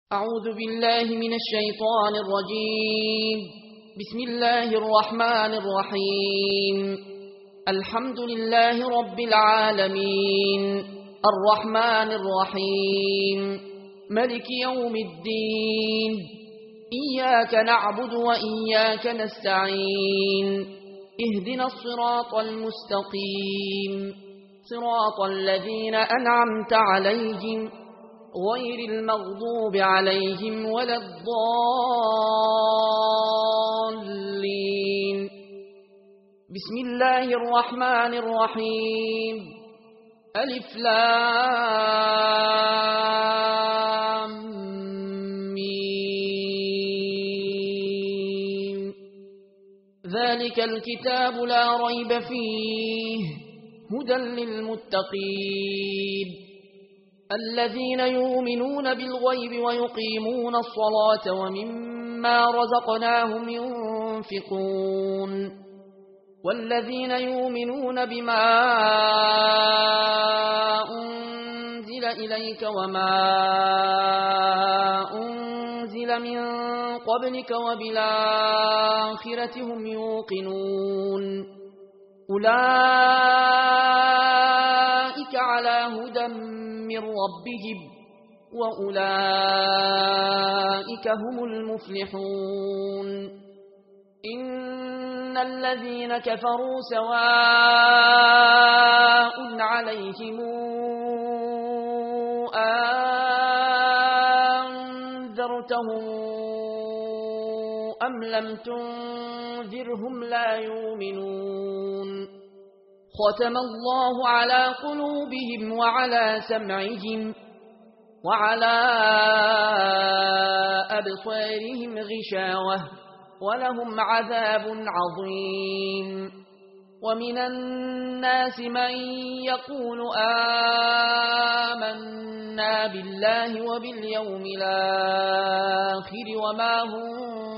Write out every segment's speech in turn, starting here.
أعوذ بالله من الشيطان الرجيم. بسم الله الرحمن الرحيم. الحمد لله رب العالمين، الرحمن الرحيم، ملك يوم الدين، إياك نعبد وإياك نستعين، اهدنا الصراط المستقيم، صراط الذين أنعمت عليهم غير المغضوب عليهم ولا الضالين. بسم الله الرحمن الرحيم. ألف لام ميم. ذلك الكتاب لا ريب فيه هدى للمتقين الذين يؤمنون بالغيب ويقيمون الصلاة ومما رزقناهم ينفقون والذين يؤمنون بما أنزل إليك وما أنزل من قبلك وبالآخرة هم يوقنون أولئك على هدى من ربهم وأولئك هم المفلحون. إن الذين كفروا سواء عليهم أنذرتهم أم لم تنذرهم لا يؤمنون. ختم الله على قلوبهم وعلى سمعهم وعلى أبصارهم غشاوة ولهم عذاب عظيم. ومن الناس من يقول آمنا بالله وباليوم الآخر وما هم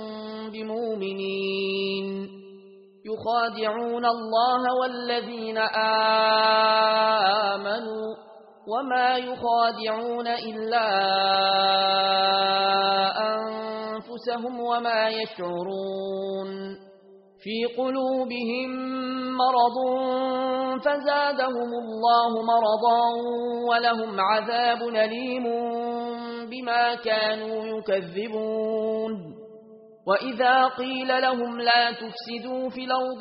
بمؤمنين يخادعون الله والذين آمنوا وما يخادعون إلا أنفسهم وما يشعرون. في قلوبهم مرض فزادهم الله مرضا ولهم عذاب أليم بما كانوا يكذبون. وإذا قيل لهم لا تفسدوا في الأرض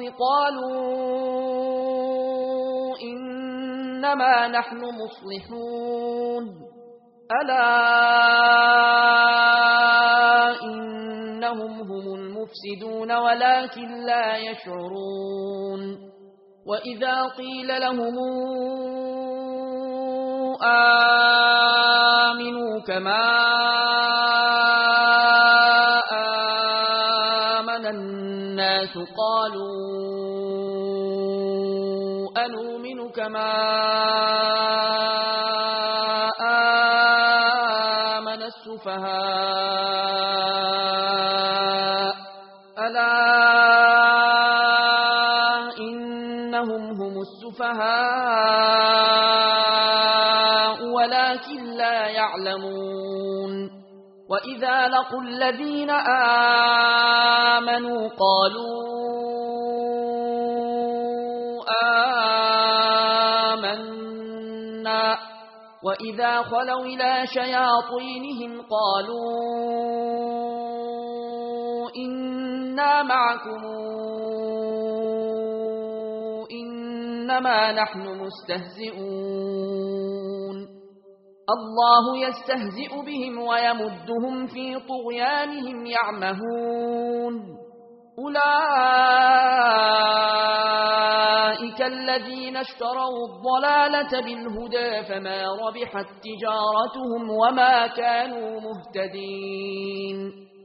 قالوا إنما نحن مصلحون ألا إنهم هم المفسدون ولكن لا يشعرون. وإذا قيل لهم آمنوا كما الناس قالوا أنؤمن كما آمن السفهاء ألا إنهم هم السفهاء ولكن لا يعلمون. وإذا لقوا الذين آمنوا قالوا آمنا وإذا خلوا إلى شياطينهم قالوا إنا معكم إنما نحن مستهزئون. الله يستهزئ بهم ويمدهم في طغيانهم يعمهون. أولئك الذين اشتروا الضلالة بالهدى فما ربحت تجارتهم وما كانوا مهتدين.